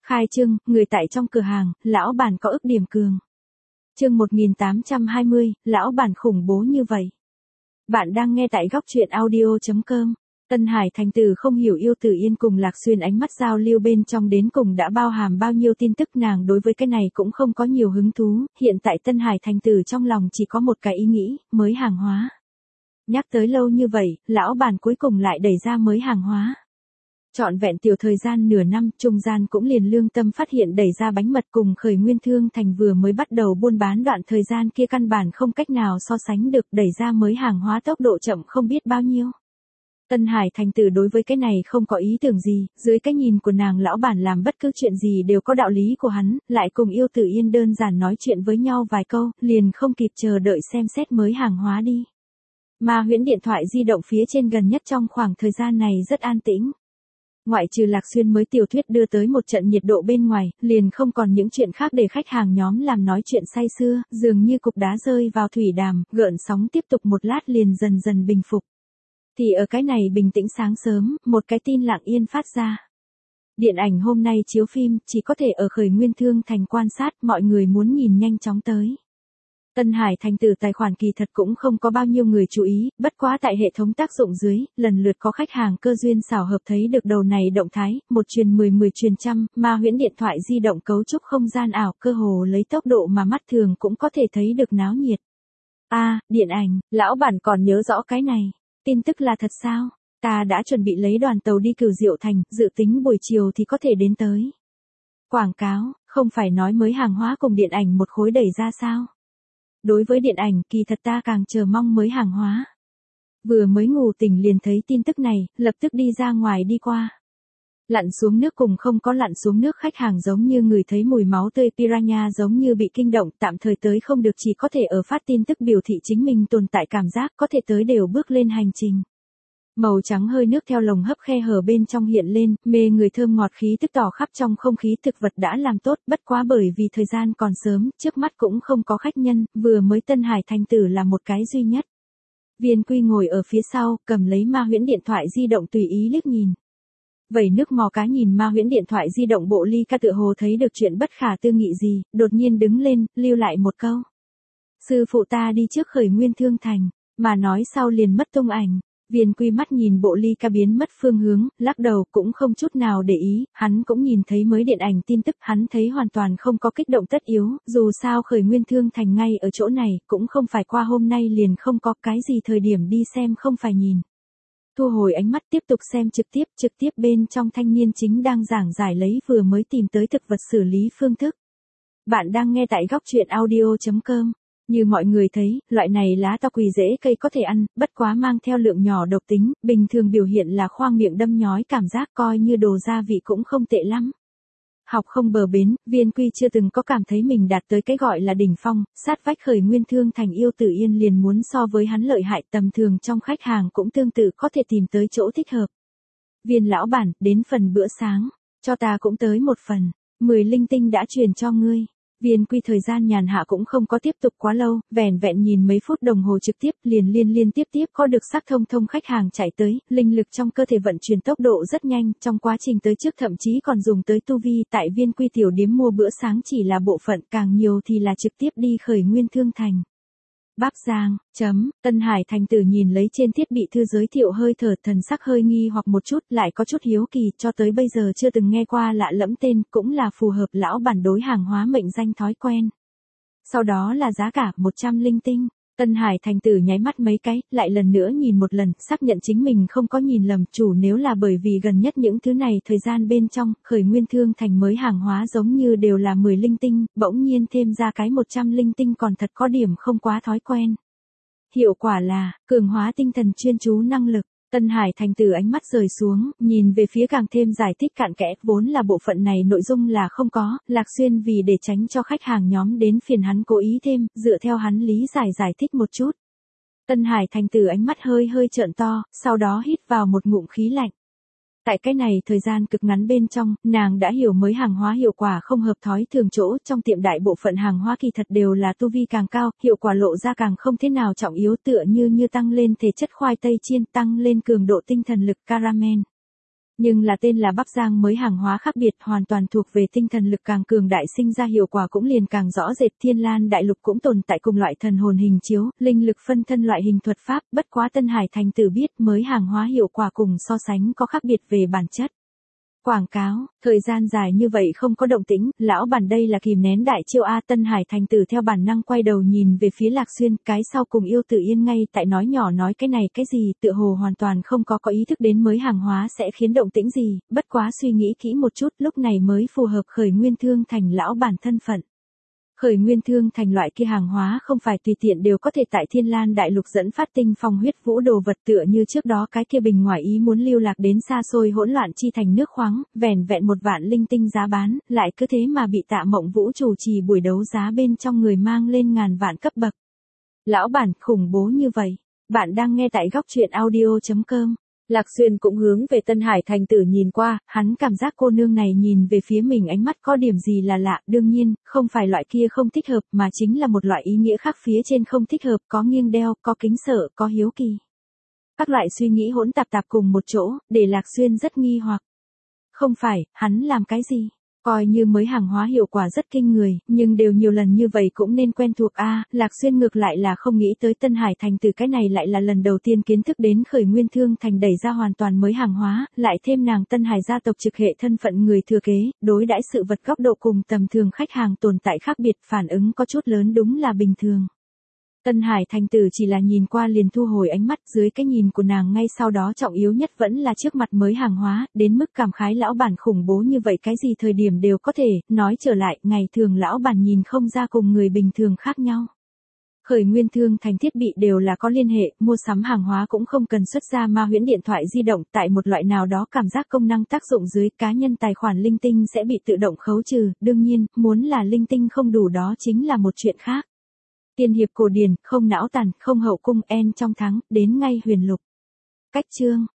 Khai trương, người tại trong cửa hàng, lão bản có ức điểm cường. Chương 1820, lão bản khủng bố như vậy. Bạn đang nghe tại góc truyện audio.com. Tân Hải thành tử không hiểu Yêu Tử Yên cùng Lạc Xuyên ánh mắt giao lưu bên trong đến cùng đã bao hàm bao nhiêu tin tức, nàng đối với cái này cũng không có nhiều hứng thú, hiện tại Tân Hải thành tử trong lòng chỉ có một cái ý nghĩ, mới hàng hóa. Nhắc tới lâu như vậy, lão bản cuối cùng lại đẩy ra mới hàng hóa. Trọn vẹn tiểu thời gian nửa năm, trung gian cũng liền lương tâm phát hiện đẩy ra bánh mật cùng Khởi Nguyên Thương Thành vừa mới bắt đầu buôn bán đoạn thời gian kia căn bản không cách nào so sánh được, đẩy ra mới hàng hóa tốc độ chậm không biết bao nhiêu. Tân Hải thành tử đối với cái này không có ý tưởng gì, dưới cái nhìn của nàng lão bản làm bất cứ chuyện gì đều có đạo lý của hắn, lại cùng Yêu Tử Yên đơn giản nói chuyện với nhau vài câu, liền không kịp chờ đợi xem xét mới hàng hóa đi. Ma Huyễn điện thoại di động phía trên gần nhất trong khoảng thời gian này rất an tĩnh. Ngoại trừ Lạc Xuyên mới tiểu thuyết đưa tới một trận nhiệt độ bên ngoài, liền không còn những chuyện khác để khách hàng nhóm làm nói chuyện say sưa, dường như cục đá rơi vào thủy đàm, gợn sóng tiếp tục một lát liền dần dần bình phục. Thì ở cái này bình tĩnh sáng sớm, một cái tin lặng yên phát ra. Điện ảnh hôm nay chiếu phim, chỉ có thể ở Khởi Nguyên Thương Thành quan sát, mọi người muốn nhìn nhanh chóng tới. Tân Hải thành tử tài khoản kỳ thật cũng không có bao nhiêu người chú ý, bất quá tại hệ thống tác dụng dưới, lần lượt có khách hàng cơ duyên xảo hợp thấy được đầu này động thái, một truyền 10 truyền trăm, Ma Huyễn điện thoại di động cấu trúc không gian ảo, cơ hồ lấy tốc độ mà mắt thường cũng có thể thấy được náo nhiệt. Điện ảnh, lão bản còn nhớ rõ cái này, tin tức là thật sao? Ta đã chuẩn bị lấy đoàn tàu đi Cửu Diệu Thành, dự tính buổi chiều thì có thể đến tới. Quảng cáo, không phải nói mới hàng hóa cùng điện ảnh một khối đẩy ra sao? Đối với điện ảnh, kỳ thật ta càng chờ mong mới hàng hóa. Vừa mới ngủ tỉnh liền thấy tin tức này, lập tức đi ra ngoài đi qua. Lặn xuống nước cùng không có lặn xuống nước khách hàng giống như người thấy mùi máu tươi piranha giống như bị kinh động, tạm thời tới không được chỉ có thể ở phát tin tức biểu thị chính mình tồn tại cảm giác, có thể tới đều bước lên hành trình. Màu trắng hơi nước theo lồng hấp khe hở bên trong hiện lên, mê người thơm ngọt khí tức tỏ khắp trong không khí, thực vật đã làm tốt, bất quá bởi vì thời gian còn sớm, trước mắt cũng không có khách nhân, vừa mới Tân Hải thành tử là một cái duy nhất. Viên Quy ngồi ở phía sau, cầm lấy Ma Huyễn điện thoại di động tùy ý liếc nhìn. Vẩy nước mò cá nhìn Ma Huyễn điện thoại di động bộ ly ca tựa hồ thấy được chuyện bất khả tư nghị gì, đột nhiên đứng lên, lưu lại một câu. Sư phụ ta đi trước Khởi Nguyên Thương Thành, mà nói sau liền mất tung ảnh. Viên Quy mắt nhìn bộ ly ca biến mất phương hướng, lắc đầu cũng không chút nào để ý, hắn cũng nhìn thấy mới điện ảnh tin tức, hắn thấy hoàn toàn không có kích động tất yếu, dù sao Khởi Nguyên Thương Thành ngay ở chỗ này, cũng không phải qua hôm nay liền không có cái gì thời điểm đi xem không phải nhìn. Thu hồi ánh mắt tiếp tục xem trực tiếp bên trong thanh niên chính đang giảng giải lấy vừa mới tìm tới thực vật xử lý phương thức. Bạn đang nghe tại góc truyện audio.com. Như mọi người thấy, loại này lá to quỳ rễ cây có thể ăn, bất quá mang theo lượng nhỏ độc tính, bình thường biểu hiện là khoang miệng đâm nhói cảm giác, coi như đồ gia vị cũng không tệ lắm. Học không bờ bến, Viên Quy chưa từng có cảm thấy mình đạt tới cái gọi là đỉnh phong, sát vách Khởi Nguyên Thương Thành Yêu Tử Yên liền muốn so với hắn lợi hại, tầm thường trong khách hàng cũng tương tự có thể tìm tới chỗ thích hợp. Viên lão bản, đến phần bữa sáng, cho ta cũng tới một phần, 10 linh tinh đã truyền cho ngươi. Viên Quy thời gian nhàn hạ cũng không có tiếp tục quá lâu, vẻn vẹn nhìn mấy phút đồng hồ trực tiếp liền liên tiếp có được sắc thông khách hàng chạy tới, linh lực trong cơ thể vận chuyển tốc độ rất nhanh, trong quá trình tới trước thậm chí còn dùng tới tu vi, tại Viên Quy tiểu điếm mua bữa sáng chỉ là bộ phận, càng nhiều thì là trực tiếp đi Khởi Nguyên Thương Thành. Bắc Giang, Tân Hải thành tử nhìn lấy trên thiết bị thư giới thiệu hơi thở, thần sắc hơi nghi hoặc một chút, lại có chút hiếu kỳ, cho tới bây giờ chưa từng nghe qua lạ lẫm tên, cũng là phù hợp lão bản đối hàng hóa mệnh danh thói quen. Sau đó là giá cả 100 linh tinh. Tân Hải thành tử nháy mắt mấy cái, lại lần nữa nhìn một lần, xác nhận chính mình không có nhìn lầm, chủ nếu là bởi vì gần nhất những thứ này thời gian bên trong, Khởi Nguyên Thương Thành mới hàng hóa giống như đều là 10 linh tinh, bỗng nhiên thêm ra cái 100 linh tinh còn thật có điểm không quá thói quen. Hiệu quả là, cường hóa tinh thần chuyên chú năng lực. Tân Hải thành tử ánh mắt rời xuống, nhìn về phía càng thêm giải thích cặn kẽ, vốn là bộ phận này nội dung là không có, Lạc Xuyên vì để tránh cho khách hàng nhóm đến phiền hắn cố ý thêm, dựa theo hắn lý giải thích một chút. Tân Hải thành tử ánh mắt hơi trợn to, sau đó hít vào một ngụm khí lạnh. Tại cái này thời gian cực ngắn bên trong, nàng đã hiểu mới hàng hóa hiệu quả không hợp thói thường chỗ, trong tiệm đại bộ phận hàng hóa kỳ thật đều là tu vi càng cao, hiệu quả lộ ra càng không thế nào trọng yếu, tựa như tăng lên thể chất khoai tây chiên, tăng lên cường độ tinh thần lực caramel. Nhưng là tên là Bắp Giang mới hàng hóa khác biệt hoàn toàn thuộc về tinh thần lực càng cường đại sinh ra hiệu quả cũng liền càng rõ rệt. Thiên Lan đại lục cũng tồn tại cùng loại thần hồn hình chiếu, linh lực phân thân loại hình thuật pháp, bất quá Tân Hải Thành Tử biết mới hàng hóa hiệu quả cùng so sánh có khác biệt về bản chất. Quảng cáo, thời gian dài như vậy không có động tĩnh, lão bản đây là kìm nén đại chiêu A. Tân Hải Thành Tử theo bản năng quay đầu nhìn về phía Lạc Xuyên, cái sau cùng Yêu Tử Yên ngay tại nói nhỏ nói cái này cái gì, tựa hồ hoàn toàn không có ý thức đến mới hàng hóa sẽ khiến động tĩnh gì, bất quá suy nghĩ kỹ một chút lúc này mới phù hợp Khởi Nguyên Thương Thành lão bản thân phận. Khởi Nguyên Thương Thành loại kia hàng hóa không phải tùy tiện đều có thể tại Thiên Lan đại lục dẫn phát tinh phong huyết vũ đồ vật tựa như trước đó cái kia bình ngoài ý muốn lưu lạc đến xa xôi hỗn loạn chi thành nước khoáng, vẻn vẹn 1 vạn linh tinh giá bán, lại cứ thế mà bị Tạ Mộng Vũ chủ trì buổi đấu giá bên trong người mang lên ngàn vạn cấp bậc. Lão bản khủng bố như vậy. Bạn đang nghe tại góc truyện audio.com. Lạc Xuyên cũng hướng về Tân Hải Thành Tử nhìn qua, hắn cảm giác cô nương này nhìn về phía mình ánh mắt có điểm gì là lạ, đương nhiên, không phải loại kia không thích hợp mà chính là một loại ý nghĩa khác phía trên không thích hợp, có nghiêng đeo, có kính sợ, có hiếu kỳ. Các loại suy nghĩ hỗn tạp cùng một chỗ, để Lạc Xuyên rất nghi hoặc. Không phải, hắn làm cái gì? Coi như mới hàng hóa hiệu quả rất kinh người, nhưng đều nhiều lần như vậy cũng nên quen thuộc a. Lạc Xuyên ngược lại là không nghĩ tới Tân Hải Thành Từ cái này lại là lần đầu tiên kiến thức đến Khởi Nguyên Thương Thành đẩy ra hoàn toàn mới hàng hóa, lại thêm nàng Tân Hải gia tộc trực hệ thân phận người thừa kế, đối đãi sự vật góc độ cùng tầm thường khách hàng tồn tại khác biệt, phản ứng có chút lớn đúng là bình thường. Tân Hải Thành Tử chỉ là nhìn qua liền thu hồi ánh mắt, dưới cái nhìn của nàng ngay sau đó trọng yếu nhất vẫn là trước mặt mới hàng hóa, đến mức cảm khái lão bản khủng bố như vậy cái gì thời điểm đều có thể, nói trở lại, ngày thường lão bản nhìn không ra cùng người bình thường khác nhau. Khởi Nguyên Thương Thành thiết bị đều là có liên hệ, mua sắm hàng hóa cũng không cần xuất ra ma huyễn điện thoại di động, tại một loại nào đó cảm giác công năng tác dụng dưới, cá nhân tài khoản linh tinh sẽ bị tự động khấu trừ, đương nhiên, muốn là linh tinh không đủ đó chính là một chuyện khác. Tiên hiệp cổ điển, không não tàn, không hậu cung, en trong thắng, đến ngay huyền lục. Cách chương,